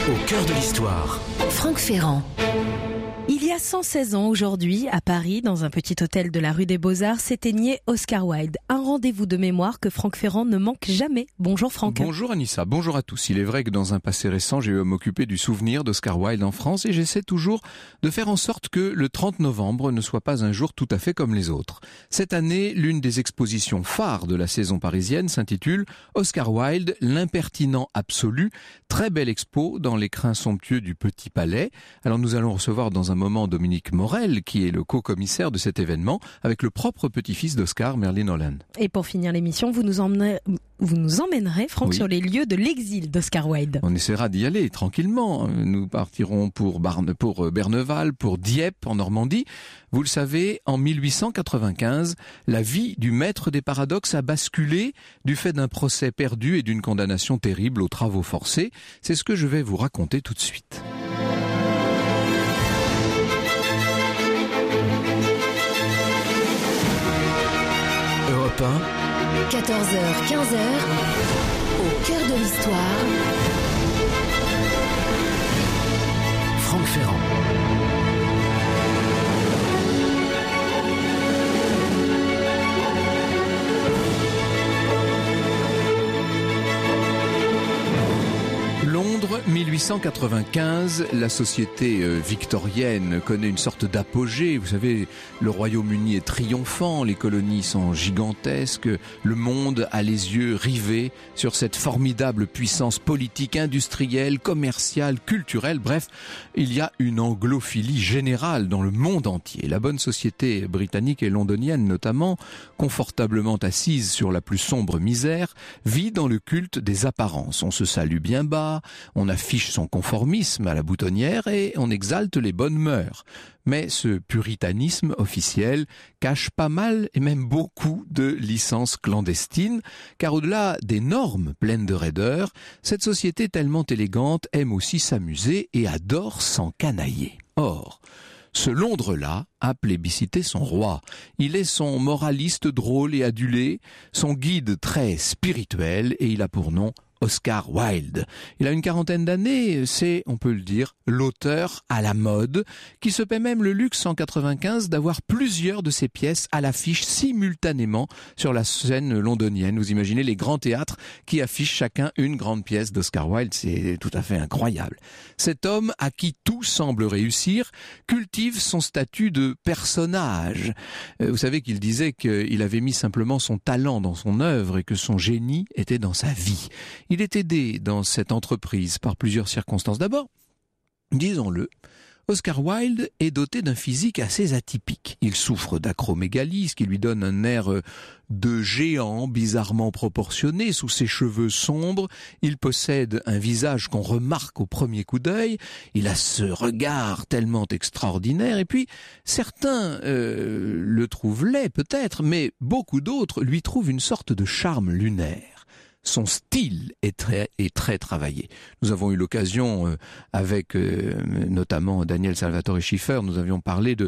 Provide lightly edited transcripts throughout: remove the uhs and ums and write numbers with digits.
Au cœur de l'histoire. Franck Ferrand. Il y a 116 ans aujourd'hui, à Paris, dans un petit hôtel de la rue des Beaux-Arts, s'éteignait Oscar Wilde. Un rendez-vous de mémoire que Franck Ferrand ne manque jamais. Bonjour Franck. Bonjour Anissa, bonjour à tous. Il est vrai que dans un passé récent, j'ai eu à m'occuper du souvenir d'Oscar Wilde en France et j'essaie toujours de faire en sorte que le 30 novembre ne soit pas un jour tout à fait comme les autres. Cette année, l'une des expositions phares de la saison parisienne s'intitule Oscar Wilde, l'impertinent absolu. Très belle expo dans l'écrin somptueux du Petit Palais. Alors nous allons recevoir dans un moment Dominique Morel, qui est le co-commissaire de cet événement, avec le propre petit-fils d'Oscar, Merlin Holland. Et pour finir l'émission, vous nous emmènerez, Franck, sur les lieux de l'exil d'Oscar Wilde. On essaiera d'y aller tranquillement. Nous partirons pour Berneval, pour Dieppe, en Normandie. Vous le savez, en 1895, la vie du maître des paradoxes a basculé du fait d'un procès perdu et d'une condamnation terrible aux travaux forcés. C'est ce que je vais vous raconter tout de suite. Europe 1, 14h, 15h, au cœur de l'histoire. Franck Ferrand. Londres, 1895, la société victorienne connaît une sorte d'apogée. Vous savez, le Royaume-Uni est triomphant, les colonies sont gigantesques, le monde a les yeux rivés sur cette formidable puissance politique, industrielle, commerciale, culturelle. Bref, il y a une anglophilie générale dans le monde entier. La bonne société britannique et londonienne notamment, confortablement assise sur la plus sombre misère, vit dans le culte des apparences. On se salue bien bas, on affiche son conformisme à la boutonnière et on exalte les bonnes mœurs. Mais ce puritanisme officiel cache pas mal et même beaucoup de licences clandestines, car au-delà des normes pleines de raideur, cette société tellement élégante aime aussi s'amuser et adore s'encanailler. Or, ce Londres-là a plébiscité son roi. Il est son moraliste drôle et adulé, son guide très spirituel et il a pour nom Oscar Wilde. Il a une quarantaine d'années, c'est, on peut le dire, l'auteur à la mode, qui se paie même le luxe en 95 d'avoir plusieurs de ses pièces à l'affiche simultanément sur la scène londonienne. Vous imaginez les grands théâtres qui affichent chacun une grande pièce d'Oscar Wilde, c'est tout à fait incroyable. Cet homme à qui tout semble réussir cultive son statut de personnage. Vous savez qu'il disait qu'il avait mis simplement son talent dans son œuvre et que son génie était dans sa vie. Il est aidé dans cette entreprise par plusieurs circonstances. D'abord, disons-le, Oscar Wilde est doté d'un physique assez atypique. Il souffre d'acromégalie, ce qui lui donne un air de géant bizarrement proportionné sous ses cheveux sombres. Il possède un visage qu'on remarque au premier coup d'œil. Il a ce regard tellement extraordinaire. Et puis, certains le trouvent laid peut-être, mais beaucoup d'autres lui trouvent une sorte de charme lunaire. Son style est très travaillé. Nous avons eu l'occasion, avec notamment Daniel Salvatore Schiffer, nous avions parlé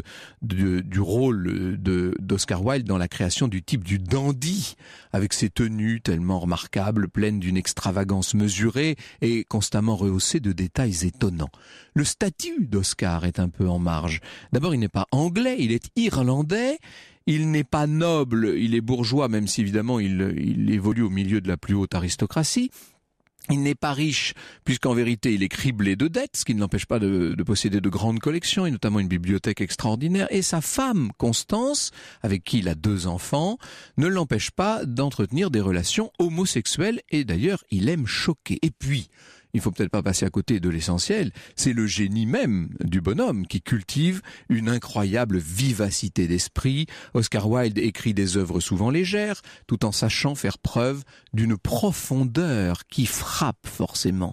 du rôle d'Oscar Wilde dans la création du type du dandy, avec ses tenues tellement remarquables, pleines d'une extravagance mesurée et constamment rehaussées de détails étonnants. Le statut d'Oscar est un peu en marge. D'abord, il n'est pas anglais, il est irlandais. Il n'est pas noble, il est bourgeois, même si évidemment il évolue au milieu de la plus haute aristocratie. Il n'est pas riche, puisqu'en vérité il est criblé de dettes, ce qui ne l'empêche pas de posséder de grandes collections, et notamment une bibliothèque extraordinaire. Et sa femme, Constance, avec qui il a 2 enfants, ne l'empêche pas d'entretenir des relations homosexuelles, et d'ailleurs il aime choquer. Et puis, il faut peut-être pas passer à côté de l'essentiel, c'est le génie même du bonhomme qui cultive une incroyable vivacité d'esprit. Oscar Wilde écrit des œuvres souvent légères, tout en sachant faire preuve d'une profondeur qui frappe forcément.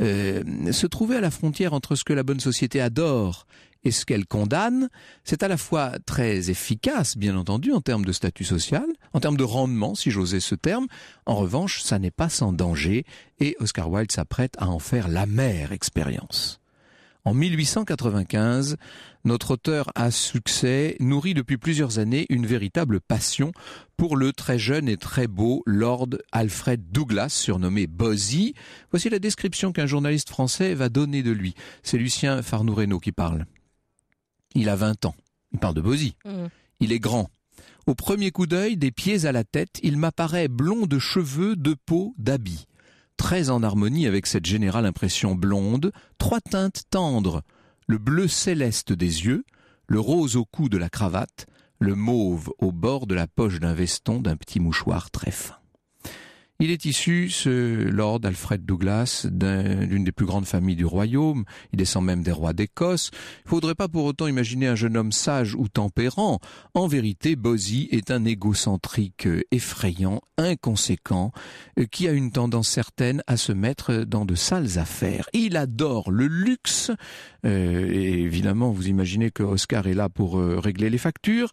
Se trouver à la frontière entre ce que la bonne société adore et ce qu'elle condamne, c'est à la fois très efficace, bien entendu, en termes de statut social, en termes de rendement, si j'osais ce terme. En revanche, ça n'est pas sans danger, et Oscar Wilde s'apprête à en faire l'amère expérience. En 1895, notre auteur à succès nourrit depuis plusieurs années une véritable passion pour le très jeune et très beau Lord Alfred Douglas, surnommé Bosie. Voici la description qu'un journaliste français va donner de lui. C'est Lucien Farnoux-Reynaud qui parle. Il a 20 ans. Il parle de Bosie. Il est grand. Au premier coup d'œil, des pieds à la tête, il m'apparaît blond de cheveux, de peau, d'habits. Très en harmonie avec cette générale impression blonde, 3 teintes tendres, le bleu céleste des yeux, le rose au cou de la cravate, le mauve au bord de la poche d'un veston d'un petit mouchoir très fin. Il est issu, ce Lord Alfred Douglas, d'une des plus grandes familles du royaume. Il descend même des rois d'Écosse. Il ne faudrait pas pour autant imaginer un jeune homme sage ou tempérant. En vérité, Bosie est un égocentrique effrayant, inconséquent, qui a une tendance certaine à se mettre dans de sales affaires. Il adore le luxe. Et évidemment, vous imaginez que Oscar est là pour régler les factures.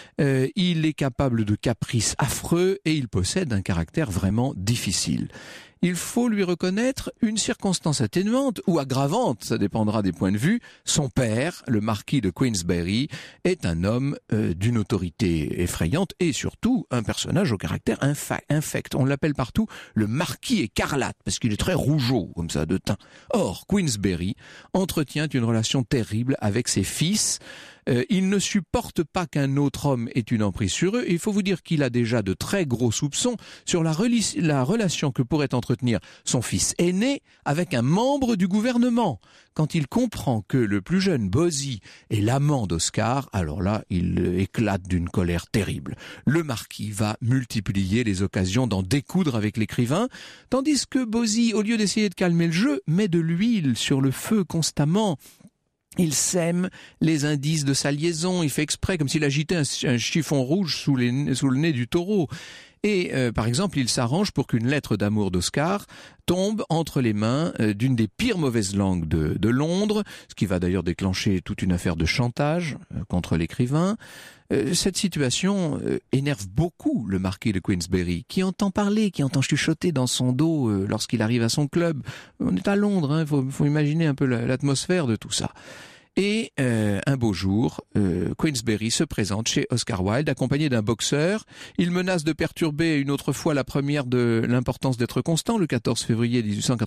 Il est capable de caprices affreux et il possède un caractère vraiment difficile. Il faut lui reconnaître une circonstance atténuante ou aggravante, ça dépendra des points de vue. Son père, le marquis de Queensberry, est un homme d'une autorité effrayante et surtout un personnage au caractère infect. On l'appelle partout le marquis écarlate parce qu'il est très rougeau comme ça de teint. Or, Queensberry entretient une relation terrible avec ses fils. Il ne supporte pas qu'un autre homme ait une emprise sur eux et il faut vous dire qu'il a déjà de très gros soupçons sur la relation que pourrait entretenir son fils aîné avec un membre du gouvernement. Quand il comprend que le plus jeune Bosie est l'amant d'Oscar, alors là, il éclate d'une colère terrible. Le marquis va multiplier les occasions d'en découdre avec l'écrivain, tandis que Bosie, au lieu d'essayer de calmer le jeu, met de l'huile sur le feu constamment. Il sème les indices de sa liaison, il fait exprès comme s'il agitait un chiffon rouge sous le nez du taureau. Et par exemple, il s'arrange pour qu'une lettre d'amour d'Oscar tombe entre les mains d'une des pires mauvaises langues de Londres, ce qui va d'ailleurs déclencher toute une affaire de chantage contre l'écrivain. Cette situation énerve beaucoup le marquis de Queensberry, qui entend parler, qui entend chuchoter dans son dos lorsqu'il arrive à son club. On est à Londres, hein, faut imaginer un peu l'atmosphère de tout ça. Et un beau jour, Queensberry se présente chez Oscar Wilde, accompagné d'un boxeur. Il menace de perturber une autre fois la première de l'importance d'être constant, le 14 février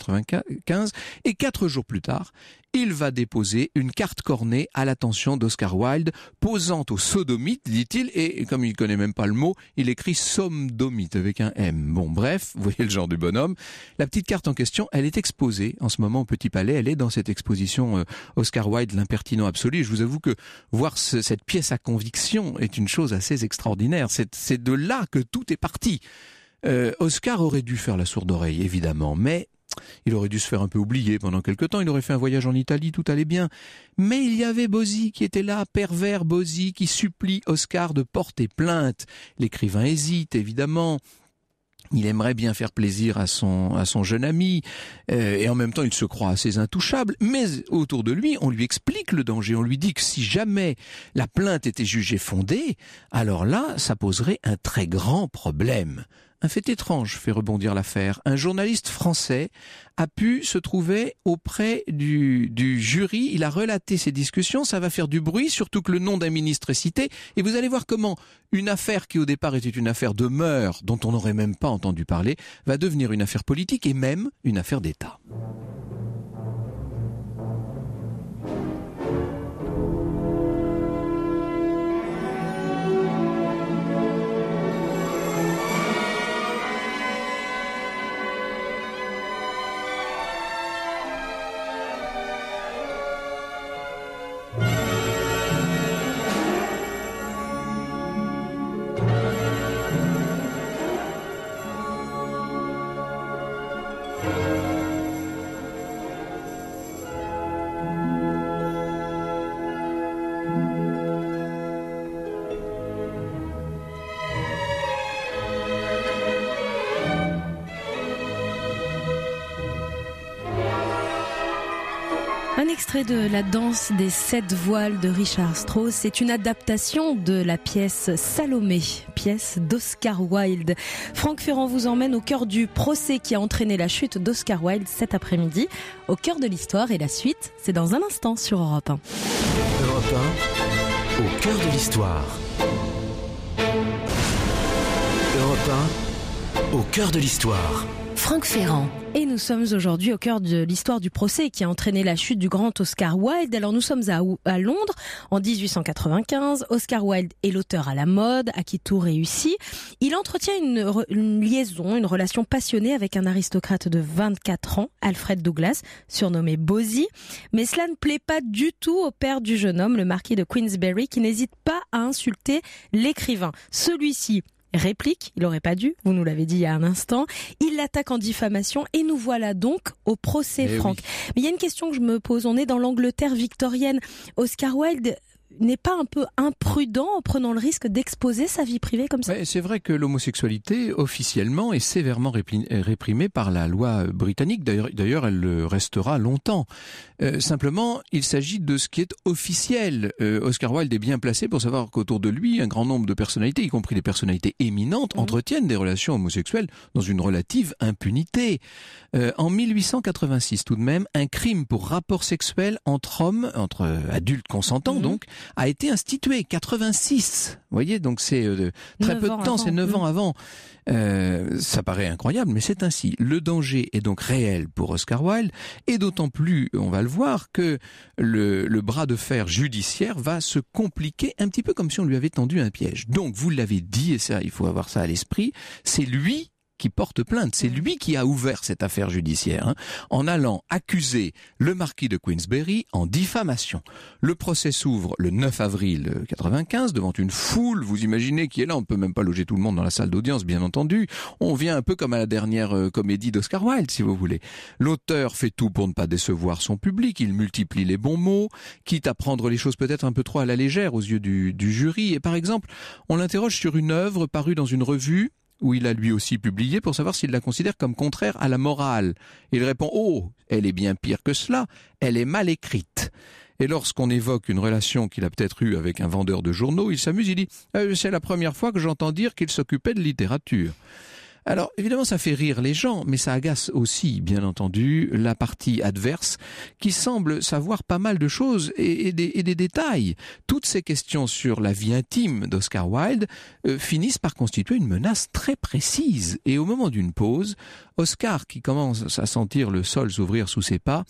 1895. Et 4 jours plus tard, il va déposer une carte cornée à l'attention d'Oscar Wilde, posant au sodomite, dit-il, et comme il connaît même pas le mot, il écrit somdomite avec un M. Bon, bref, vous voyez le genre du bonhomme. La petite carte en question, elle est exposée en ce moment au Petit Palais. Elle est dans cette exposition Oscar Wilde, l'impertinent absolu. Je vous avoue que voir cette pièce à conviction est une chose assez extraordinaire. C'est de là que tout est parti. Oscar aurait dû faire la sourde oreille, évidemment, mais il aurait dû se faire un peu oublier pendant quelque temps. Il aurait fait un voyage en Italie, tout allait bien. Mais il y avait Bosie qui était là, pervers Bosie, qui supplie Oscar de porter plainte. L'écrivain hésite, évidemment. Il aimerait bien faire plaisir à son jeune ami, et en même temps il se croit assez intouchable, mais autour de lui on lui explique le danger, on lui dit que si jamais la plainte était jugée fondée, alors là ça poserait un très grand problème. Un fait étrange fait rebondir l'affaire. Un journaliste français a pu se trouver auprès du jury. Il a relaté ces discussions. Ça va faire du bruit, surtout que le nom d'un ministre est cité. Et vous allez voir comment une affaire qui au départ était une affaire de mœurs, dont on n'aurait même pas entendu parler, va devenir une affaire politique et même une affaire d'État. Un extrait de La danse des 7 voiles de Richard Strauss. C'est une adaptation de la pièce Salomé, pièce d'Oscar Wilde. Franck Ferrand vous emmène au cœur du procès qui a entraîné la chute d'Oscar Wilde cet après-midi. Au cœur de l'histoire, et la suite, c'est dans un instant sur Europe 1. Europe 1, au cœur de l'histoire. Europe 1, au cœur de l'histoire. Franck Ferrand. Et nous sommes aujourd'hui au cœur de l'histoire du procès qui a entraîné la chute du grand Oscar Wilde. Alors nous sommes à Londres en 1895. Oscar Wilde est l'auteur à la mode, à qui tout réussit. Il entretient une liaison, une relation passionnée avec un aristocrate de 24 ans, Alfred Douglas, surnommé Bosie. Mais cela ne plaît pas du tout au père du jeune homme, le marquis de Queensberry, qui n'hésite pas à insulter l'écrivain. Celui-ci réplique, il n'aurait pas dû, vous nous l'avez dit il y a un instant, il l'attaque en diffamation et nous voilà donc au procès, Franck. Oui. Mais il y a une question que je me pose, on est dans l'Angleterre victorienne. Oscar Wilde n'est pas un peu imprudent en prenant le risque d'exposer sa vie privée comme ça? C'est vrai que l'homosexualité, officiellement, est sévèrement réprimée par la loi britannique. D'ailleurs, elle le restera longtemps. Simplement, il s'agit de ce qui est officiel. Oscar Wilde est bien placé pour savoir qu'autour de lui, un grand nombre de personnalités, y compris des personnalités éminentes, entretiennent des relations homosexuelles dans une relative impunité. En 1886, tout de même, un crime pour rapport sexuel entre hommes, entre adultes consentants donc, a été institué, 86. Vous voyez, donc c'est très peu de temps, c'est 9 ans avant. Ça paraît incroyable, mais c'est ainsi. Le danger est donc réel pour Oscar Wilde, et d'autant plus, on va le voir, que le bras de fer judiciaire va se compliquer un petit peu comme si on lui avait tendu un piège. Donc, vous l'avez dit, et ça, il faut avoir ça à l'esprit, c'est lui qui porte plainte. C'est lui qui a ouvert cette affaire judiciaire, en allant accuser le marquis de Queensberry en diffamation. Le procès s'ouvre le 9 avril 95 devant une foule, vous imaginez qui est là, on ne peut même pas loger tout le monde dans la salle d'audience, bien entendu. On vient un peu comme à la dernière comédie d'Oscar Wilde, si vous voulez. L'auteur fait tout pour ne pas décevoir son public, il multiplie les bons mots, quitte à prendre les choses peut-être un peu trop à la légère aux yeux du jury. Et par exemple, on l'interroge sur une œuvre parue dans une revue où il a lui aussi publié pour savoir s'il la considère comme contraire à la morale. Il répond « Oh, elle est bien pire que cela, elle est mal écrite ». Et lorsqu'on évoque une relation qu'il a peut-être eue avec un vendeur de journaux, il s'amuse, il dit « C'est la première fois que j'entends dire qu'il s'occupait de littérature ». Alors, évidemment, ça fait rire les gens, mais ça agace aussi, bien entendu, la partie adverse, qui semble savoir pas mal de choses et des détails. Toutes ces questions sur la vie intime d'Oscar Wilde finissent par constituer une menace très précise. Et au moment d'une pause, Oscar, qui commence à sentir le sol s'ouvrir sous ses pas,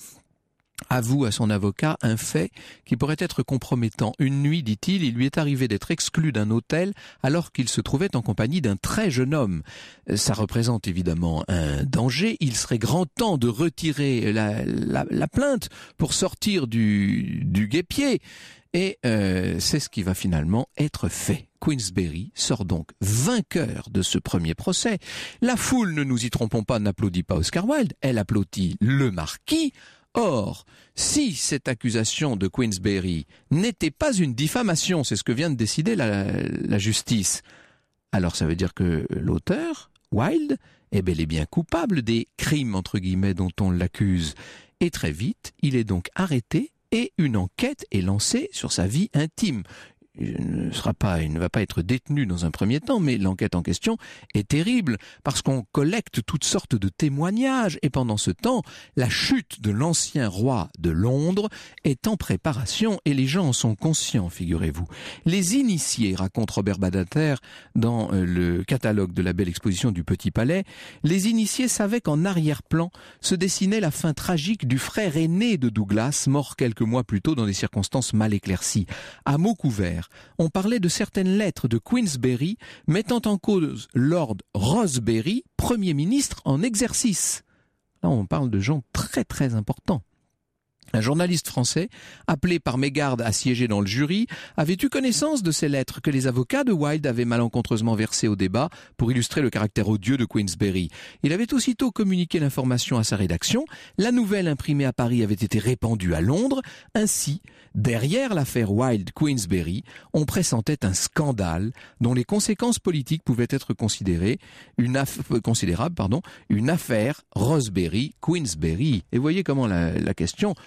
avoue à son avocat un fait qui pourrait être compromettant. Une nuit, dit-il, il lui est arrivé d'être exclu d'un hôtel alors qu'il se trouvait en compagnie d'un très jeune homme. Ça représente évidemment un danger. Il serait grand temps de retirer la plainte pour sortir du guêpier. Et c'est ce qui va finalement être fait. Queensberry sort donc vainqueur de ce premier procès. La foule, ne nous y trompons pas, n'applaudit pas Oscar Wilde, elle applaudit le marquis. Or, si cette accusation de Queensberry n'était pas une diffamation, c'est ce que vient de décider la justice, alors ça veut dire que l'auteur, Wilde, est bel et bien coupable des crimes entre guillemets dont on l'accuse. Et très vite, il est donc arrêté et une enquête est lancée sur sa vie intime. Il ne va pas être détenu dans un premier temps, mais l'enquête en question est terrible parce qu'on collecte toutes sortes de témoignages et pendant ce temps, la chute de l'ancien roi de Londres est en préparation et les gens en sont conscients, figurez-vous. Les initiés, raconte Robert Badinter dans le catalogue de la belle exposition du Petit Palais, les initiés savaient qu'en arrière-plan se dessinait la fin tragique du frère aîné de Douglas, mort quelques mois plus tôt dans des circonstances mal éclaircies. À mots couverts, on parlait de certaines lettres de Queensberry mettant en cause Lord Rosebery, Premier ministre en exercice. Là, on parle de gens très très importants. Un journaliste français, appelé par mégarde à siéger dans le jury, avait eu connaissance de ces lettres que les avocats de Wilde avaient malencontreusement versées au débat pour illustrer le caractère odieux de Queensberry. Il avait aussitôt communiqué l'information à sa rédaction. La nouvelle imprimée à Paris avait été répandue à Londres. Ainsi, derrière l'affaire Wilde-Queensberry, on pressentait un scandale dont les conséquences politiques pouvaient être considérables, une affaire Rosebery-Queensberry. Et voyez comment la question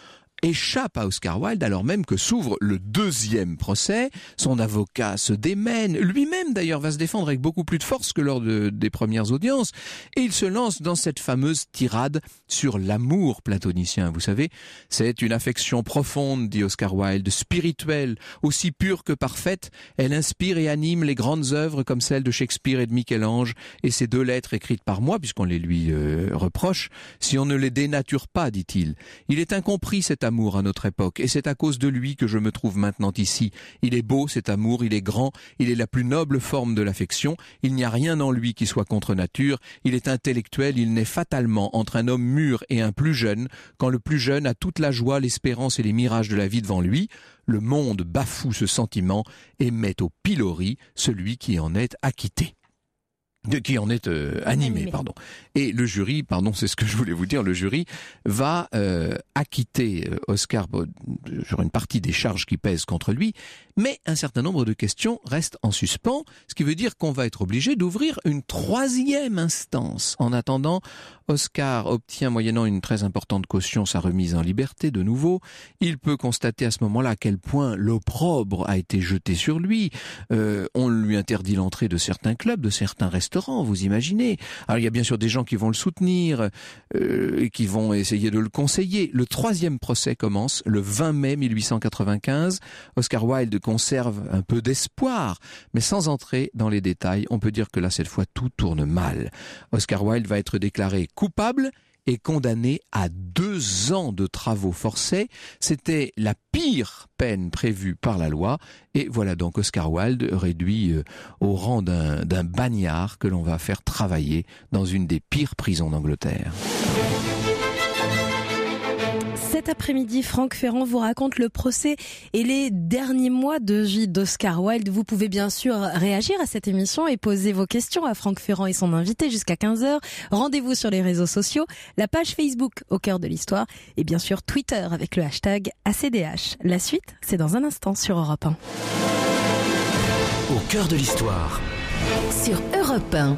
échappe à Oscar Wilde alors même que s'ouvre le deuxième procès. Son avocat se démène, lui-même d'ailleurs va se défendre avec beaucoup plus de force que lors des premières audiences, et il se lance dans cette fameuse tirade sur l'amour platonicien. Vous savez, c'est une affection profonde, dit Oscar Wilde, spirituelle, aussi pure que parfaite. Elle inspire et anime les grandes œuvres comme celles de Shakespeare et de Michel-Ange, et ces deux lettres écrites par moi, puisqu'on les lui reproche, si on ne les dénature pas, dit-il. Il est incompris cet amour à notre époque, et c'est à cause de lui que je me trouve maintenant ici. Il est beau cet amour, il est grand, il est la plus noble forme de l'affection, il n'y a rien en lui qui soit contre nature, il est intellectuel, il naît fatalement entre un homme mûr et un plus jeune, quand le plus jeune a toute la joie, l'espérance et les mirages de la vie devant lui. Le monde bafoue ce sentiment et met au pilori celui qui en est acquitté. Qui en est animé, pardon. Et le jury, c'est ce que je voulais vous dire, le jury va acquitter Oscar sur une partie des charges qui pèsent contre lui, mais un certain nombre de questions restent en suspens, ce qui veut dire qu'on va être obligé d'ouvrir une troisième instance. En attendant, Oscar obtient, moyennant une très importante caution, sa remise en liberté de nouveau. Il peut constater à ce moment-là à quel point l'opprobre a été jeté sur lui. On lui interdit l'entrée de certains clubs, de certains restaurants, vous imaginez. Alors il y a bien sûr des gens qui vont le soutenir et qui vont essayer de le conseiller. Le troisième procès commence le 20 mai 1895. Oscar Wilde conserve un peu d'espoir, mais sans entrer dans les détails, on peut dire que là, cette fois, tout tourne mal. Oscar Wilde va être déclaré coupable et condamné à 2 ans de travaux forcés. C'était la pire peine prévue par la loi. Et voilà donc Oscar Wilde réduit au rang d'un bagnard que l'on va faire travailler dans une des pires prisons d'Angleterre. Cet après-midi, Franck Ferrand vous raconte le procès et les derniers mois de vie d'Oscar Wilde. Vous pouvez bien sûr réagir à cette émission et poser vos questions à Franck Ferrand et son invité jusqu'à 15h. Rendez-vous sur les réseaux sociaux, la page Facebook Au cœur de l'histoire et bien sûr Twitter avec le hashtag ACDH. La suite, c'est dans un instant sur Europe 1. Au cœur de l'histoire. Sur Europe 1.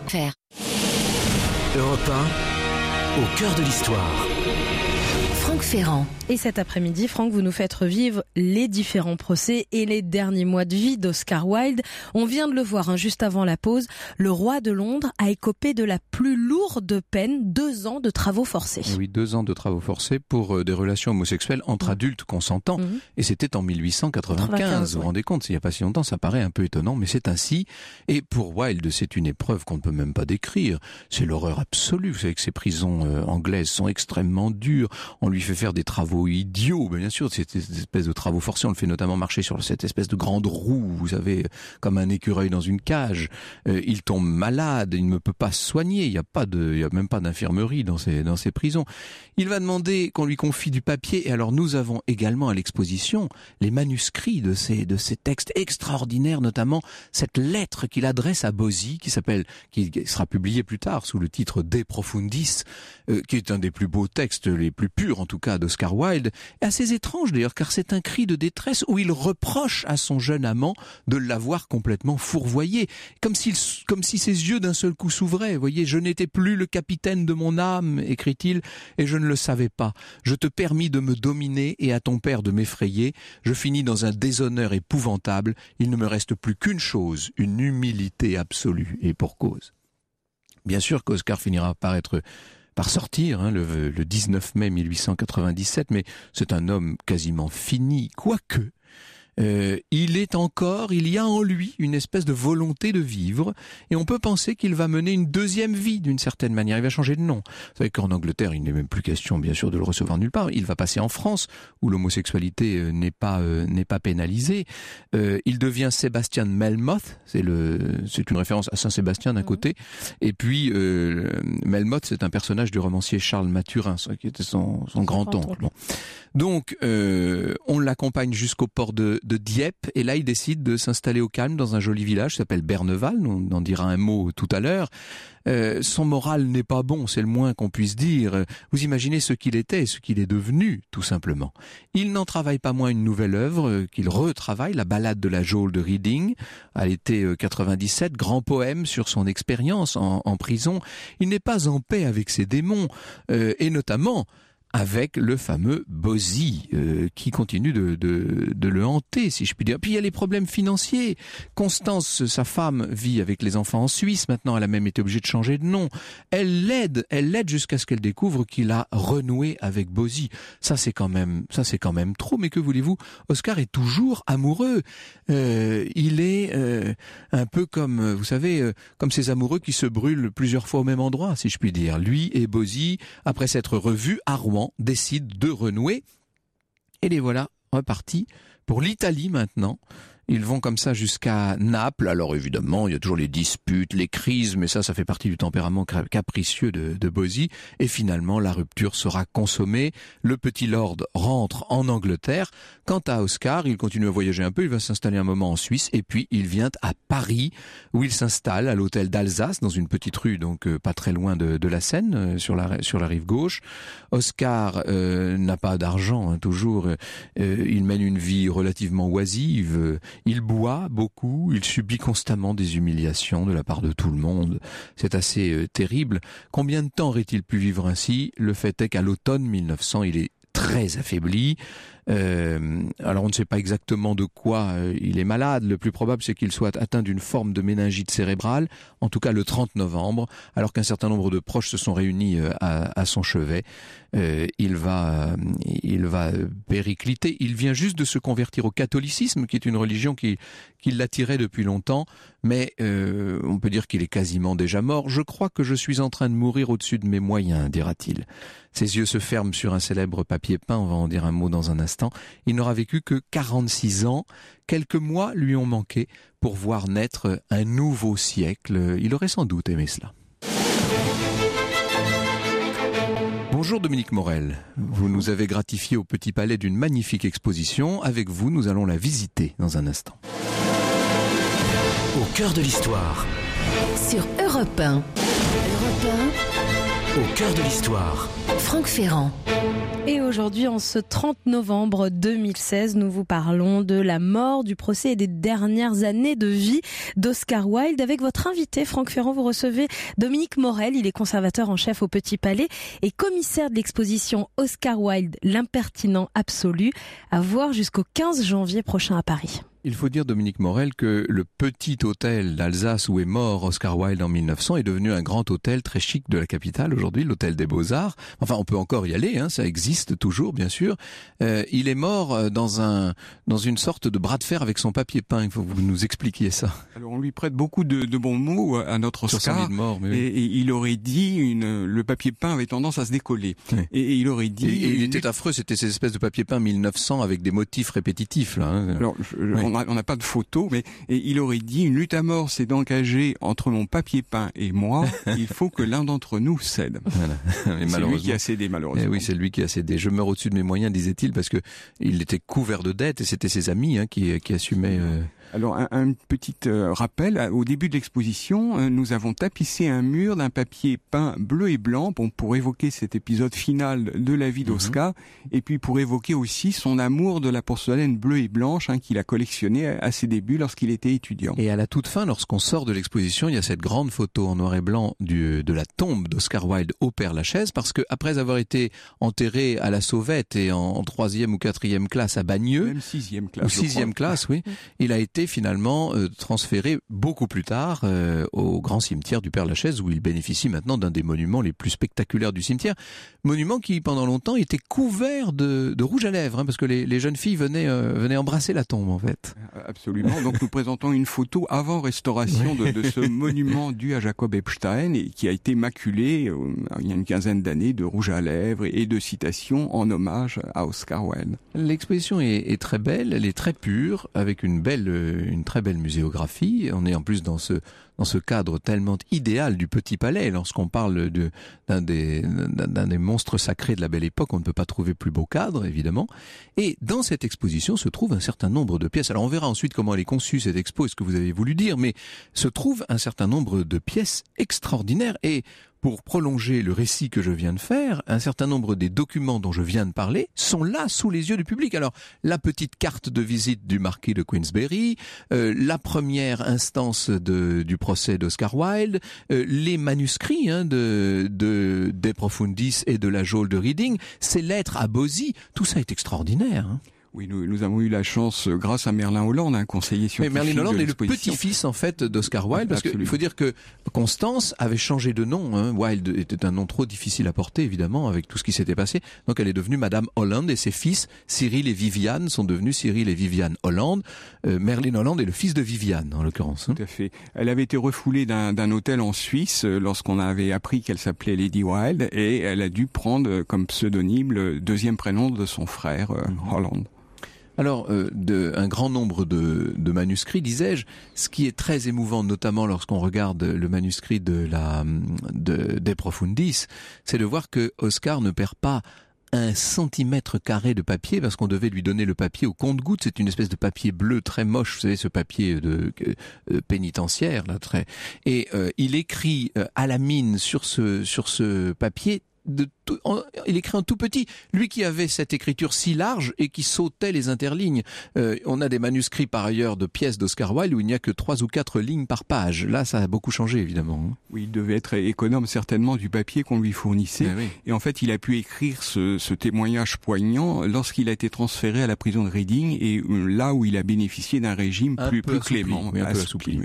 Europe 1, au cœur de l'histoire. Franck Ferrand. Et cet après-midi, Franck, vous nous faites revivre les différents procès et les derniers mois de vie d'Oscar Wilde. On vient de le voir juste avant la pause. Le roi de Londres a écopé de la plus lourde peine, 2 ans de travaux forcés. Et oui, 2 ans de travaux forcés pour des relations homosexuelles entre adultes consentants. Et c'était en 1895. Vous vous rendez compte, il n'y a pas si longtemps, ça paraît un peu étonnant, mais c'est ainsi. Et pour Wilde, c'est une épreuve qu'on ne peut même pas décrire. C'est l'horreur absolue. Vous savez que ces prisons anglaises sont extrêmement dures. On lui fait faire des travaux idiots, bien sûr, cette espèce de travaux forcés, on le fait notamment marcher sur cette espèce de grande roue, vous savez, comme un écureuil dans une cage. Il tombe malade, il ne peut pas se soigner, il y a même pas d'infirmerie dans ces prisons. Il va demander qu'on lui confie du papier, et alors nous avons également à l'exposition les manuscrits de ces textes extraordinaires, notamment cette lettre qu'il adresse à Bosie, qui sera publiée plus tard sous le titre De Profundis, qui est un des plus beaux textes, les plus purs en tout cas d'Oscar Wilde, et assez étrange d'ailleurs, car c'est un cri de détresse où il reproche à son jeune amant de l'avoir complètement fourvoyé, comme si ses yeux d'un seul coup s'ouvraient. Vous voyez, je n'étais plus le capitaine de mon âme, écrit-il, et je ne le savais pas. Je te permis de me dominer et à ton père de m'effrayer. Je finis dans un déshonneur épouvantable. Il ne me reste plus qu'une chose, une humilité absolue, et pour cause. Bien sûr qu'Oscar finira par sortir le 19 mai 1897, mais c'est un homme quasiment fini, quoique il y a en lui une espèce de volonté de vivre, et on peut penser qu'il va mener une deuxième vie d'une certaine manière. Il va changer de nom. Vous savez qu'en Angleterre, il n'est même plus question, bien sûr, de le recevoir nulle part. Il va passer en France, où l'homosexualité n'est pas pénalisée. Il devient Sébastien Melmoth. C'est une référence à Saint-Sébastien d'un côté, et puis Melmoth, c'est un personnage du romancier Charles Mathurin, qui était son grand-oncle. Bon. Donc, on l'accompagne jusqu'au port de Dieppe, et là il décide de s'installer au calme dans un joli village qui s'appelle Berneval. On en dira un mot tout à l'heure. Son moral n'est pas bon, c'est le moins qu'on puisse dire. Vous imaginez ce qu'il était et ce qu'il est devenu, tout simplement. Il n'en travaille pas moins une nouvelle œuvre qu'il retravaille, la Ballade de la geôle de Reading, à l'été 97, grand poème sur son expérience en prison. Il n'est pas en paix avec ses démons, et notamment avec le fameux Bozzi qui continue de le hanter, si je puis dire. Puis il y a les problèmes financiers. Constance, sa femme, vit avec les enfants en Suisse. Maintenant, elle a même été obligée de changer de nom. Elle l'aide jusqu'à ce qu'elle découvre qu'il a renoué avec Bozzi. Ça c'est quand même trop. Mais que voulez-vous, Oscar est toujours amoureux. Il est un peu comme, vous savez, comme ces amoureux qui se brûlent plusieurs fois au même endroit, si je puis dire. Lui et Bozzi, après s'être revus à Rouen, décident de renouer. Et les voilà repartis pour l'Italie maintenant. Ils vont comme ça jusqu'à Naples. Alors évidemment, il y a toujours les disputes, les crises, mais ça fait partie du tempérament capricieux de Bozzi. Et finalement, la rupture sera consommée. Le petit lord rentre en Angleterre. Quant à Oscar, il continue à voyager un peu. Il va s'installer un moment en Suisse. Et puis, il vient à Paris, où il s'installe à l'hôtel d'Alsace, dans une petite rue, donc pas très loin de la Seine, sur la rive gauche. Oscar n'a pas d'argent, hein, toujours. Il mène une vie relativement oisive. Il boit beaucoup, il subit constamment des humiliations de la part de tout le monde. C'est assez terrible. Combien de temps aurait-il pu vivre ainsi ? Le fait est qu'à l'automne 1900, il est très affaibli. Alors on ne sait pas exactement de quoi il est malade. Le plus probable, c'est qu'il soit atteint d'une forme de méningite cérébrale, en tout cas le 30 novembre, alors qu'un certain nombre de proches se sont réunis à son chevet. Il va péricliter. Il vient juste de se convertir au catholicisme, qui est une religion qui l'attirait depuis longtemps, mais on peut dire qu'il est quasiment déjà mort. Je crois que je suis en train de mourir au-dessus de mes moyens, dira-t-il. Ses yeux se ferment sur un célèbre papier peint, on va en dire un mot dans un instant. Il n'aura vécu que 46 ans. Quelques mois lui ont manqué pour voir naître un nouveau siècle. Il aurait sans doute aimé cela. Bonjour Dominique Morel, vous nous avez gratifié au Petit Palais d'une magnifique exposition. Avec vous, nous allons la visiter dans un instant. Au cœur de l'histoire. Sur Europe 1. Europe Au cœur de l'histoire. 1. Franck Ferrand. Et aujourd'hui, en ce 30 novembre 2016, nous vous parlons de la mort, du procès et des dernières années de vie d'Oscar Wilde. Avec votre invité, Franck Ferrand, vous recevez Dominique Morel. Il est conservateur en chef au Petit Palais et commissaire de l'exposition Oscar Wilde, l'impertinent absolu, à voir jusqu'au 15 janvier prochain à Paris. Il faut dire, Dominique Morel, que le petit hôtel d'Alsace où est mort Oscar Wilde en 1900 est devenu un grand hôtel très chic de la capitale aujourd'hui, l'hôtel des Beaux-Arts. Enfin, on peut encore y aller, hein, ça existe toujours, bien sûr. Il est mort dans une sorte de bras de fer avec son papier peint. Il faut que vous nous expliquiez ça. Alors, on lui prête beaucoup de bons mots à notre Oscar. Sur son lit de mort, mais oui. Et il aurait dit, le papier peint avait tendance à se décoller. Oui. Et il aurait dit... Et il était affreux, c'était ces espèces de papier peint 1900 avec des motifs répétitifs, là. Hein. Alors, on n'a pas de photo, mais il aurait dit: une lutte à mort s'est engagée entre mon papier peint et moi. Il faut que l'un d'entre nous cède. Voilà. C'est lui qui a cédé, malheureusement. Oui, c'est lui qui a cédé. Je meurs au-dessus de mes moyens, disait-il, parce que il était couvert de dettes et c'était ses amis qui assumaient. Alors, un petit rappel, au début de l'exposition, nous avons tapissé un mur d'un papier peint bleu et blanc pour évoquer cet épisode final de la vie d'Oscar, et puis pour évoquer aussi son amour de la porcelaine bleue et blanche qu'il a collectivonnée à ses débuts lorsqu'il était étudiant. Et à la toute fin, lorsqu'on sort de l'exposition, il y a cette grande photo en noir et blanc de la tombe d'Oscar Wilde au Père-Lachaise, parce que après avoir été enterré à la Sauvette et en 3e ou 4e classe à Bagneux, même 6e classe, ou 6e classe, oui, il a été finalement transféré beaucoup plus tard au grand cimetière du Père-Lachaise, où il bénéficie maintenant d'un des monuments les plus spectaculaires du cimetière. Monument qui, pendant longtemps, était couvert de rouge à lèvres, hein, parce que les jeunes filles venaient embrasser la tombe, en fait. Absolument. Donc nous présentons une photo avant restauration de ce monument dû à Jacob Epstein et qui a été maculé il y a une quinzaine d'années de rouge à lèvres et de citations en hommage à Oscar Wilde. L'exposition est très belle, elle est très pure, avec une très belle muséographie. On est en plus dans ce cadre tellement idéal du Petit Palais. Lorsqu'on parle d'un des monstres sacrés de la Belle Époque, on ne peut pas trouver plus beau cadre, évidemment. Et dans cette exposition se trouve un certain nombre de pièces. Alors on verra ensuite comment elle est conçue, cette expo, et ce que vous avez voulu dire, mais se trouve un certain nombre de pièces extraordinaires. Et pour prolonger le récit que je viens de faire, un certain nombre des documents dont je viens de parler sont là sous les yeux du public. Alors, la petite carte de visite du marquis de Queensberry, la première instance du procès d'Oscar Wilde, les manuscrits de Profundis et de la geôle de Reading, ces lettres à Bosie, tout ça est extraordinaire. Oui, nous avons eu la chance, grâce à Merlin Holland, un conseiller scientifique. Mais Merlin Holland est le petit-fils en fait d'Oscar Wilde, parce qu'il faut dire que Constance avait changé de nom. Wilde était un nom trop difficile à porter, évidemment, avec tout ce qui s'était passé. Donc elle est devenue Madame Holland, et ses fils, Cyril et Viviane, sont devenus Cyril et Viviane Holland. Merlin Holland est le fils de Viviane, en l'occurrence. Tout à fait. Elle avait été refoulée d'un hôtel en Suisse lorsqu'on avait appris qu'elle s'appelait Lady Wilde, et elle a dû prendre comme pseudonyme le deuxième prénom de son frère, Holland. Alors, un grand nombre de manuscrits, disais-je, ce qui est très émouvant, notamment lorsqu'on regarde le manuscrit de Profundis, c'est de voir que Oscar ne perd pas 1 centimètre carré de papier, parce qu'on devait lui donner le papier au compte-gouttes. C'est une espèce de papier bleu très moche, vous savez, ce papier pénitentiaire, là, et il écrit à la mine sur ce papier. Il écrit en tout petit. Lui qui avait cette écriture si large et qui sautait les interlignes. On a des manuscrits par ailleurs de pièces d'Oscar Wilde où il n'y a que 3 ou 4 lignes par page. Là, ça a beaucoup changé, évidemment. Oui, il devait être économe certainement du papier qu'on lui fournissait. Oui. Et en fait, il a pu écrire ce témoignage poignant lorsqu'il a été transféré à la prison de Reading, et là où il a bénéficié d'un régime plus clément. Un peu assoupli.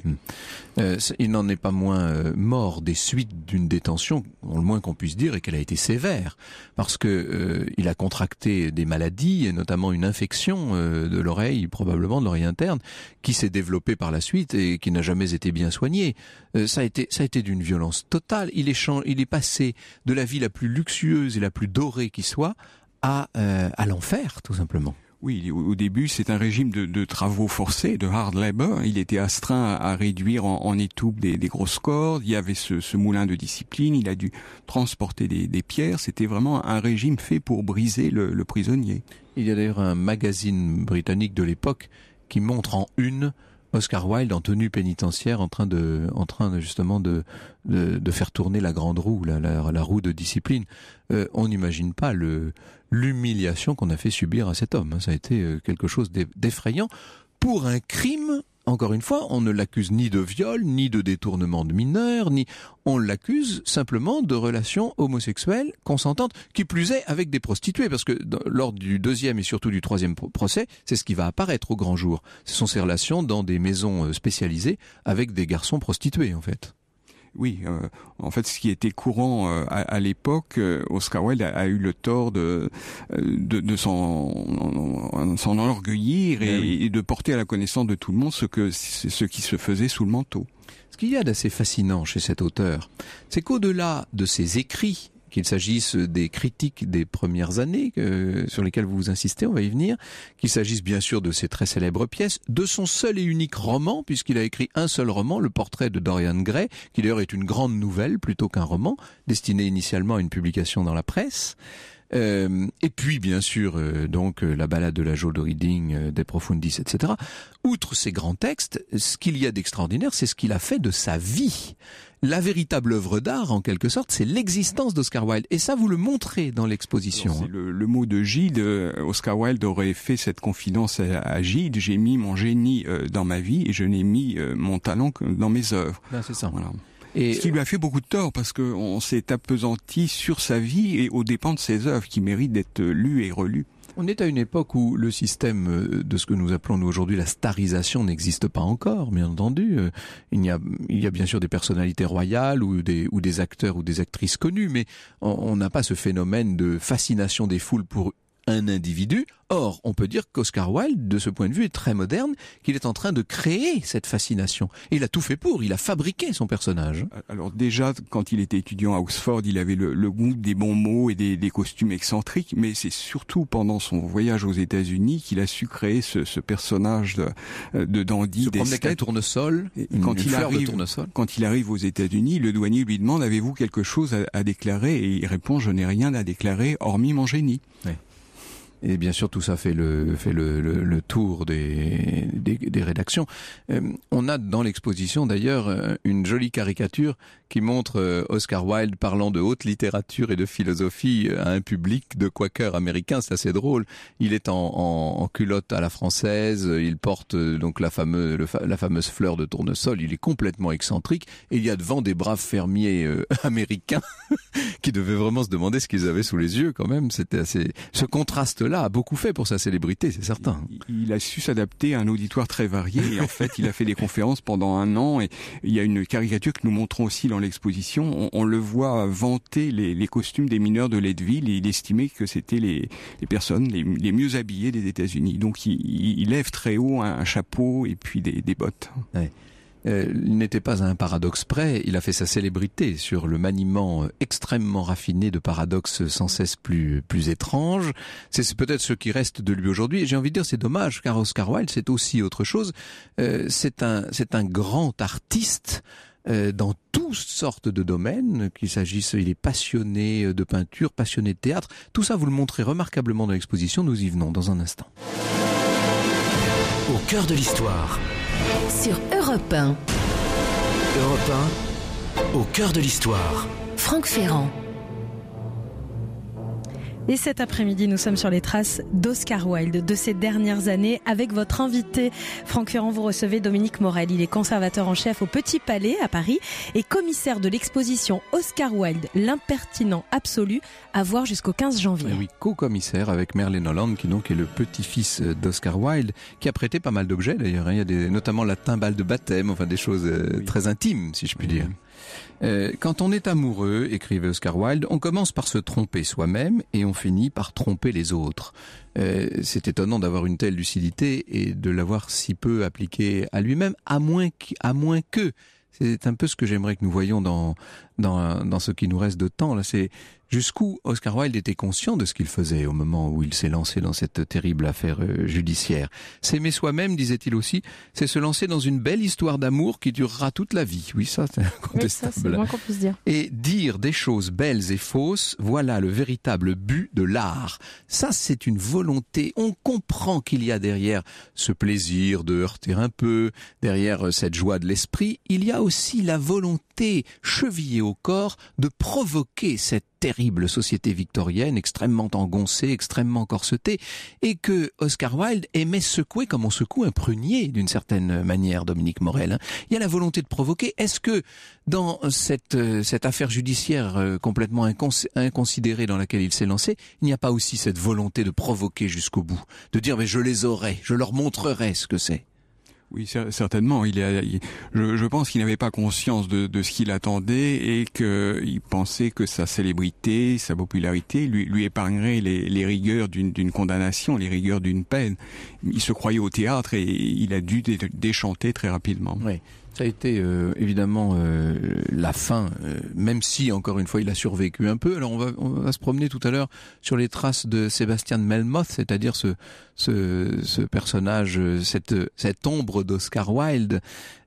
Il n'en est pas moins mort des suites d'une détention, le moins qu'on puisse dire, et qu'elle a été sévère, parce que il a contracté des maladies, et notamment une infection de l'oreille, probablement de l'oreille interne, qui s'est développée par la suite et qui n'a jamais été bien soignée. Ça a été d'une violence totale. Il est passé de la vie la plus luxueuse et la plus dorée qui soit à l'enfer, tout simplement. Oui, au début, c'est un régime de travaux forcés, de hard labor. Il était astreint à réduire en étoupe des grosses cordes. Il y avait ce moulin de discipline. Il a dû transporter des pierres. C'était vraiment un régime fait pour briser le prisonnier. Il y a d'ailleurs un magazine britannique de l'époque qui montre en une Oscar Wilde en tenue pénitentiaire en train de justement de faire tourner la grande roue, la roue de discipline. On n'imagine pas l'humiliation qu'on a fait subir à cet homme. Ça a été quelque chose d'effrayant pour un crime. Encore une fois, on ne l'accuse ni de viol, ni de détournement de mineurs, on l'accuse simplement de relations homosexuelles consentantes, qui plus est avec des prostituées, parce que lors du 2e et surtout du 3e procès, c'est ce qui va apparaître au grand jour. Ce sont ces relations dans des maisons spécialisées avec des garçons prostitués, en fait. Oui, en fait, ce qui était courant à l'époque, Oscar Wilde a eu le tort de s'en enorgueillir et de porter à la connaissance de tout le monde ce qui se faisait sous le manteau. Ce qu'il y a d'assez fascinant chez cet auteur, c'est qu'au-delà de ses écrits, qu'il s'agisse des critiques des premières années sur lesquelles vous insistez, on va y venir, qu'il s'agisse bien sûr de ses très célèbres pièces, de son seul et unique roman, puisqu'il a écrit un seul roman, Le Portrait de Dorian Gray, qui d'ailleurs est une grande nouvelle plutôt qu'un roman, destiné initialement à une publication dans la presse. Et puis bien sûr donc la balade de la geôle de Reading, De Profundis, etc. Outre ces grands textes, ce qu'il y a d'extraordinaire, c'est ce qu'il a fait de sa vie. La véritable œuvre d'art, en quelque sorte, c'est l'existence d'Oscar Wilde. Et ça, vous le montrez dans l'exposition. C'est le mot de Gide. Oscar Wilde aurait fait cette confidence à Gide. J'ai mis mon génie dans ma vie et je n'ai mis mon talent que dans mes œuvres. Ben, c'est ça. Voilà. Et ce qui lui a fait beaucoup de tort, parce qu'on s'est appesanti sur sa vie et aux dépens de ses œuvres qui méritent d'être lues et relues. On est à une époque où le système de ce que nous appelons nous aujourd'hui la starisation n'existe pas encore, bien entendu. Il y a bien sûr des personnalités royales ou des acteurs ou des actrices connus, mais on n'a pas ce phénomène de fascination des foules pour un individu. Or, on peut dire qu'Oscar Wilde, de ce point de vue, est très moderne, qu'il est en train de créer cette fascination. Et il a tout fait pour, il a fabriqué son personnage. Alors déjà, quand il était étudiant à Oxford, il avait le goût des bons mots et des costumes excentriques, mais c'est surtout pendant son voyage aux États-Unis qu'il a su créer ce personnage de dandy, se promener avec un tournesol, une fleur de tournesol. Quand il arrive aux États-Unis, le douanier lui demande « Avez-vous quelque chose à déclarer ?» Et il répond « Je n'ai rien à déclarer, hormis mon génie. » Et bien sûr, tout ça fait le tour des rédactions. On a dans l'exposition d'ailleurs une jolie caricature qui montre Oscar Wilde parlant de haute littérature et de philosophie à un public de quakers américains. C'est assez drôle. Il est en culotte à la française. Il porte donc la fameuse fleur de tournesol. Il est complètement excentrique. Et il y a devant des braves fermiers américains qui devaient vraiment se demander ce qu'ils avaient sous les yeux quand même. C'était assez... Ce contraste-là a beaucoup fait pour sa célébrité, c'est certain. Il a su s'adapter à un auditoire très varié. Et en fait, il a fait des conférences pendant 1 an. Et il y a une caricature que nous montrons aussi dans l'exposition. On le voit vanter les costumes des mineurs de Leadville. Et il estimait que c'était les personnes les mieux habillées des États-Unis. Donc il lève très haut un chapeau et puis des bottes. Ouais. Il n'était pas à un paradoxe près, il a fait sa célébrité sur le maniement extrêmement raffiné de paradoxes sans cesse plus étranges. C'est peut-être ce qui reste de lui aujourd'hui. Et j'ai envie de dire, c'est dommage, car Oscar Wilde, c'est aussi autre chose. C'est un grand artiste dans toutes sortes de domaines, qu'il s'agisse, il est passionné de peinture, passionné de théâtre. Tout ça, vous le montrez remarquablement dans l'exposition. Nous y venons dans un instant. Au cœur de l'histoire. Sur Europe 1. Europe 1, au cœur de l'histoire. Franck Ferrand. Et cet après-midi, nous sommes sur les traces d'Oscar Wilde, de ces dernières années, avec votre invité. Franck Ferrand, vous recevez Dominique Morel. Il est conservateur en chef au Petit Palais à Paris et commissaire de l'exposition Oscar Wilde, l'impertinent absolu, à voir jusqu'au 15 janvier. Et oui, co-commissaire avec Merlin Holland, qui donc est le petit-fils d'Oscar Wilde, qui a prêté pas mal d'objets d'ailleurs. Il y a notamment la timbale de baptême, enfin des choses très intimes, si je puis dire. Quand on est amoureux, écrivait Oscar Wilde, on commence par se tromper soi-même et on finit par tromper les autres. C'est étonnant d'avoir une telle lucidité et de l'avoir si peu appliquée à lui-même, à moins que. C'est un peu ce que j'aimerais que nous voyions dans ce qui nous reste de temps. Là, c'est jusqu'où Oscar Wilde était conscient de ce qu'il faisait au moment où il s'est lancé dans cette terrible affaire judiciaire. S'aimer soi-même, disait-il aussi, c'est se lancer dans une belle histoire d'amour qui durera toute la vie. Oui, ça, c'est incontestable. Oui, ça, c'est le moins qu'on puisse dire. Et dire des choses belles et fausses, voilà le véritable but de l'art. Ça, c'est une volonté. On comprend qu'il y a derrière ce plaisir de heurter un peu, derrière cette joie de l'esprit, il y a aussi la volonté chevillée au corps de provoquer cette terrible société victorienne, extrêmement engoncée, extrêmement corsetée, et que Oscar Wilde aimait secouer comme on secoue un prunier, d'une certaine manière, Dominique Morel. Il y a la volonté de provoquer. Est-ce que dans cette affaire judiciaire complètement inconsidérée dans laquelle il s'est lancé, il n'y a pas aussi cette volonté de provoquer jusqu'au bout, de dire mais je les aurai, je leur montrerai ce que c'est? Oui, certainement. Je pense qu'il n'avait pas conscience de ce qu'il attendait et qu'il pensait que sa célébrité, sa popularité lui épargnerait les rigueurs d'une condamnation, les rigueurs d'une peine. Il se croyait au théâtre et il a dû déchanter très rapidement. Oui. Ça a été évidemment la fin, même si encore une fois il a survécu un peu. Alors on va se promener tout à l'heure sur les traces de Sébastien de Melmoth, c'est-à-dire ce personnage, cette ombre d'Oscar Wilde.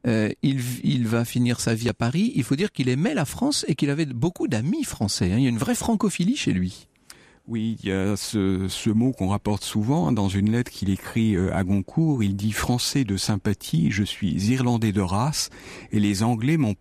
Il va finir sa vie à Paris. Il faut dire qu'il aimait la France et qu'il avait beaucoup d'amis français. Il y a une vraie francophilie chez lui. Oui, il y a ce mot qu'on rapporte souvent dans une lettre qu'il écrit à Goncourt. Il dit « Français de sympathie, je suis Irlandais de race et les Anglais m'ont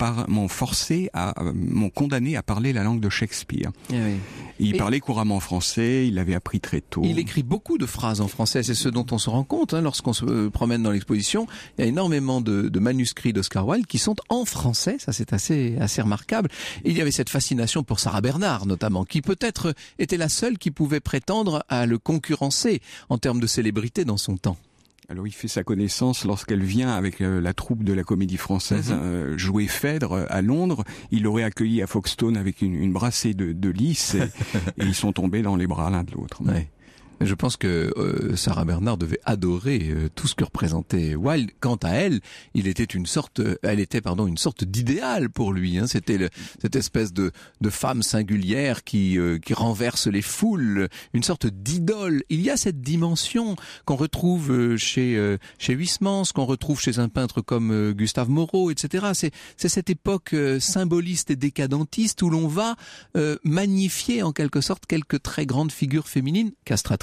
condamné à parler la langue de Shakespeare. » Il parlait couramment français, il l'avait appris très tôt. Il écrit beaucoup de phrases en français, c'est ce dont on se rend compte lorsqu'on se promène dans l'exposition. Il y a énormément de manuscrits d'Oscar Wilde qui sont en français, ça c'est assez remarquable. Et il y avait cette fascination pour Sarah Bernhardt notamment, qui peut-être était la seule qui pouvait prétendre à le concurrencer en termes de célébrité dans son temps. Alors il fait sa connaissance lorsqu'elle vient avec la troupe de la Comédie Française jouer Phèdre à Londres. Il l'aurait accueilli à Folkestone avec une brassée de lys et ils sont tombés dans les bras l'un de l'autre. Ouais. Je pense que Sarah Bernhardt devait adorer tout ce que représentait Wilde. Quant à elle, elle était une sorte d'idéal pour lui. C'était cette espèce de femme singulière qui renverse les foules, une sorte d'idole. Il y a cette dimension qu'on retrouve chez Huysmans, qu'on retrouve chez un peintre comme Gustave Moreau, etc. C'est cette époque symboliste et décadentiste où l'on va magnifier en quelque sorte quelques très grandes figures féminines, castratrices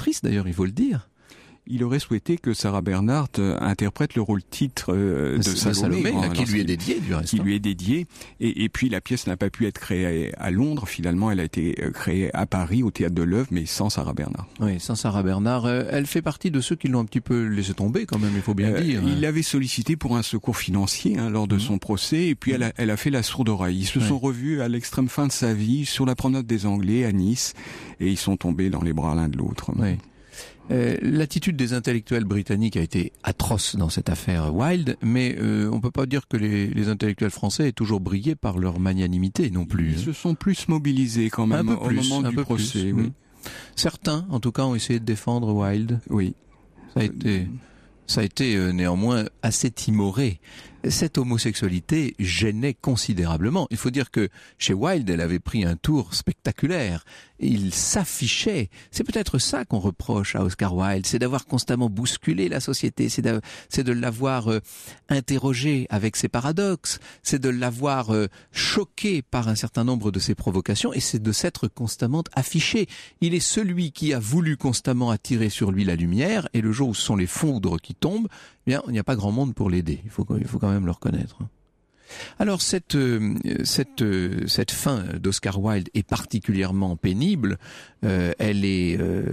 actrice d'ailleurs, il faut le dire. Il aurait souhaité que Sarah Bernhardt interprète le rôle titre de Salomé, qui lui est dédié du reste. Qui lui est dédié. Et puis la pièce n'a pas pu être créée à Londres. Finalement, elle a été créée à Paris, au Théâtre de l'Œuvre, mais sans Sarah Bernhardt. Oui, sans Sarah Bernhardt. Elle fait partie de ceux qui l'ont un petit peu laissé tomber quand même, il faut bien dire. Il l'avait sollicité pour un secours financier lors de son procès, et puis elle a fait la sourde oreille. Ils se sont revus à l'extrême fin de sa vie, sur la promenade des Anglais, à Nice, et ils sont tombés dans les bras l'un de l'autre. Oui. L'attitude des intellectuels britanniques a été atroce dans cette affaire Wilde, mais on peut pas dire que les intellectuels français aient toujours brillé par leur magnanimité non plus. Ils se sont plus mobilisés quand même au moment du procès. Oui. Certains, en tout cas, ont essayé de défendre Wilde. Oui. Ça a été néanmoins assez timoré. Cette homosexualité gênait considérablement. Il faut dire que chez Wilde, elle avait pris un tour spectaculaire. Il s'affichait. C'est peut-être ça qu'on reproche à Oscar Wilde, c'est d'avoir constamment bousculé la société, c'est de l'avoir interrogé avec ses paradoxes, c'est de l'avoir choqué par un certain nombre de ses provocations, et c'est de s'être constamment affiché. Il est celui qui a voulu constamment attirer sur lui la lumière, et le jour où ce sont les foudres qui tombent, eh bien, il n'y a pas grand monde pour l'aider. Il faut quand même le reconnaître. Alors cette fin d'Oscar Wilde est particulièrement pénible. Elle est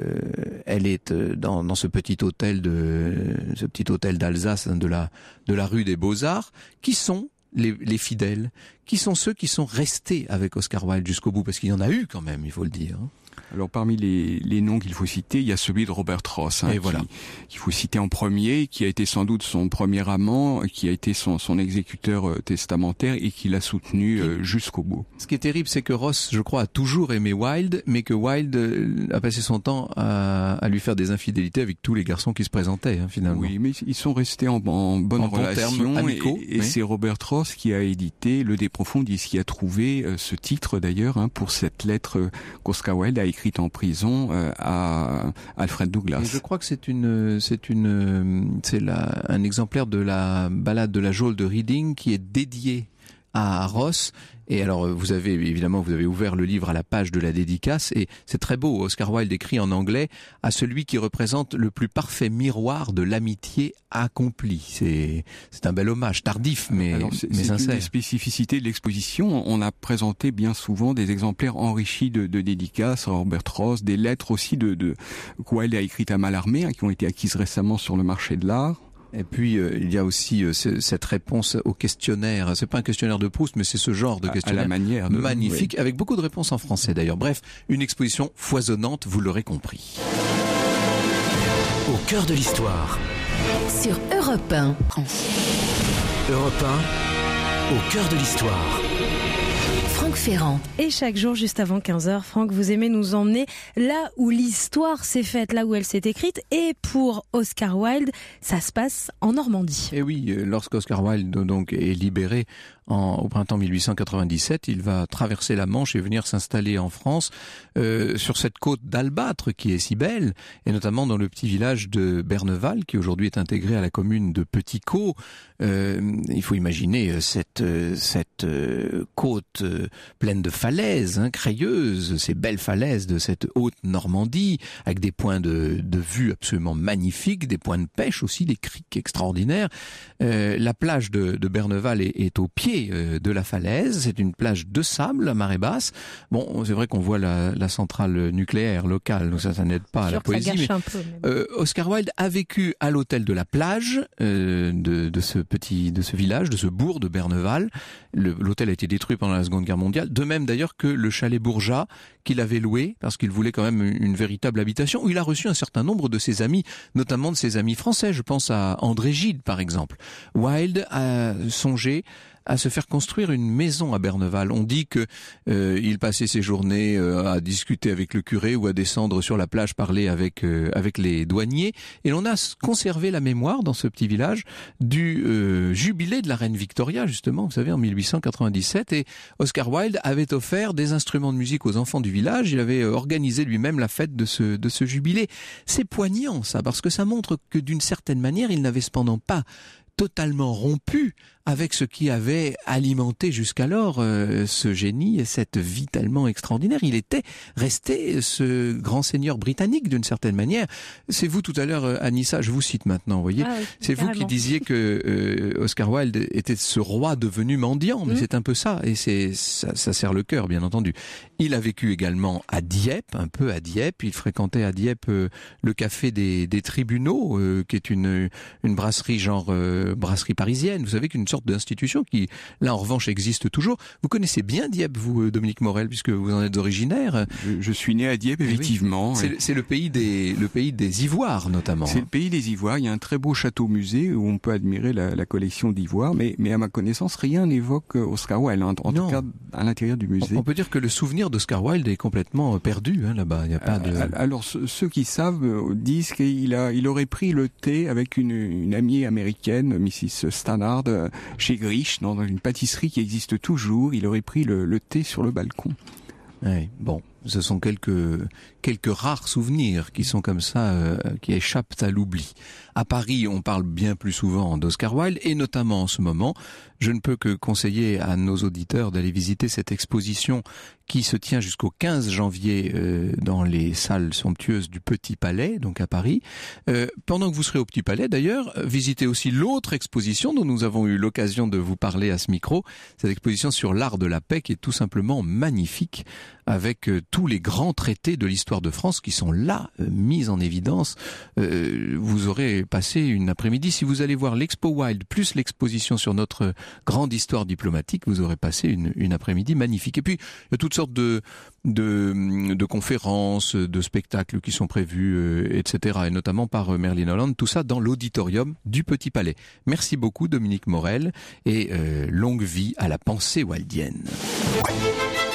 dans ce petit hôtel d'Alsace de la rue des Beaux-Arts, qui sont les fidèles, qui sont ceux qui sont restés avec Oscar Wilde jusqu'au bout, parce qu'il y en a eu quand même, il faut le dire. Alors parmi les noms qu'il faut citer, il y a celui de Robert Ross, qu'il faut citer en premier, qui a été sans doute son premier amant, qui a été son exécuteur testamentaire et qui l'a soutenu jusqu'au bout. Ce qui est terrible, c'est que Ross, je crois, a toujours aimé Wilde, mais que Wilde a passé son temps à lui faire des infidélités avec tous les garçons qui se présentaient, finalement. Oui, mais ils sont restés en bonne relation, amicaux, et c'est Robert Ross qui a édité Le De Profundis, qui a trouvé ce titre d'ailleurs pour cette lettre qu'Oscar Wilde a écrite en prison à Alfred Douglas. Et je crois que c'est un exemplaire de la ballade de la geôle de Reading qui est dédié à Ross. Et alors, vous avez ouvert le livre à la page de la dédicace, et c'est très beau. Oscar Wilde écrit en anglais à celui qui représente le plus parfait miroir de l'amitié accomplie. C'est un bel hommage, tardif, mais sincère. C'est une des spécificités de l'exposition. On a présenté bien souvent des exemplaires enrichis de dédicaces à Robert Ross, des lettres aussi que Wilde a écrites à Mallarmé, qui ont été acquises récemment sur le marché de l'art. Et puis il y a aussi cette réponse au questionnaire. C'est pas un questionnaire de Proust, mais c'est ce genre de questionnaire à la manière magnifique, avec beaucoup de réponses en français d'ailleurs. Bref, une exposition foisonnante, vous l'aurez compris. Au cœur de l'histoire. Sur Europe 1. Europe 1, au cœur de l'histoire. Franck Ferrand. Et chaque jour, juste avant 15h, Franck, vous aimez nous emmener là où l'histoire s'est faite, là où elle s'est écrite. Et pour Oscar Wilde, ça se passe en Normandie. Et oui, lorsqu'Oscar Wilde donc est libéré au printemps 1897, il va traverser la Manche et venir s'installer en France, sur cette côte d'Albâtre qui est si belle, et notamment dans le petit village de Berneval, qui aujourd'hui est intégré à la commune de Petit-Caux. Il faut imaginer cette côte pleine de falaises, crayeuses, ces belles falaises de cette haute Normandie, avec des points de vue absolument magnifiques, des points de pêche aussi, des criques extraordinaires. La plage de Berneval est au pied de la falaise, c'est une plage de sable à marée basse. Bon, c'est vrai qu'on voit la centrale nucléaire locale, donc ça n'aide pas à la poésie. Ça gâche un peu, Oscar Wilde a vécu à l'hôtel de la plage de ce village, de ce bourg de Berneval. L'hôtel a été détruit pendant la Seconde Guerre mondiale, de même d'ailleurs que le chalet Bourgeat qu'il avait loué, parce qu'il voulait quand même une véritable habitation, où il a reçu un certain nombre de ses amis, notamment de ses amis français. Je pense à André Gide, par exemple. Wilde a songé à se faire construire une maison à Berneval. On dit que il passait ses journées à discuter avec le curé ou à descendre sur la plage parler avec les douaniers. Et l'on a conservé la mémoire dans ce petit village du jubilé de la reine Victoria, justement, vous savez, en 1897. Et Oscar Wilde avait offert des instruments de musique aux enfants du village. Il avait organisé lui-même la fête de ce jubilé. C'est poignant, ça, parce que ça montre que d'une certaine manière, il n'avait cependant pas totalement rompu avec ce qui avait alimenté jusqu'alors ce génie et cette vie tellement extraordinaire. Il était resté ce grand seigneur britannique d'une certaine manière. C'est vous tout à l'heure, Anissa, je vous cite maintenant, vous voyez. Ah oui, c'est vous qui disiez que Oscar Wilde était ce roi devenu mendiant, mais c'est un peu ça, et ça serre le cœur, bien entendu. Il a vécu également à Dieppe, un peu à Dieppe. Il fréquentait à Dieppe le café des tribunaux, qui est une brasserie genre brasserie parisienne. Vous savez qu'une sorte d'institution qui, là en revanche, existe toujours. Vous connaissez bien Dieppe, vous, Dominique Morel, puisque vous en êtes originaire. Je suis né à Dieppe, effectivement. Oui. C'est le pays des ivoires, notamment. C'est le pays des ivoires. Il y a un très beau château-musée où on peut admirer la collection d'ivoires, mais à ma connaissance, rien n'évoque Oscar Wilde, en tout cas à l'intérieur du musée. On peut dire que le souvenir d'Oscar Wilde est complètement perdu là-bas. Il n'y a pas de... Alors ceux qui savent disent qu'il aurait pris le thé avec une amie américaine, Mrs. Stannard, chez Grish, dans une pâtisserie qui existe toujours. Il aurait pris le thé sur le balcon. Oui, bon, ce sont quelques rares souvenirs qui sont comme ça, qui échappent à l'oubli. À Paris, on parle bien plus souvent d'Oscar Wilde, et notamment en ce moment, je ne peux que conseiller à nos auditeurs d'aller visiter cette exposition qui se tient jusqu'au 15 janvier dans les salles somptueuses du Petit Palais, donc à Paris. Pendant que vous serez au Petit Palais, d'ailleurs, visitez aussi l'autre exposition dont nous avons eu l'occasion de vous parler à ce micro, cette exposition sur l'art de la paix qui est tout simplement magnifique, avec tous les grands traités de l'histoire de France qui sont là, mis en évidence. Vous aurez passé une après-midi, si vous allez voir l'Expo Wilde plus l'exposition sur notre grande histoire diplomatique, vous aurez passé une après-midi magnifique. Et puis, il y a toutes sortes de conférences, de spectacles qui sont prévus, etc. Et notamment par Merlin Holland, tout ça dans l'auditorium du Petit Palais. Merci beaucoup Dominique Morel et longue vie à la pensée wildienne.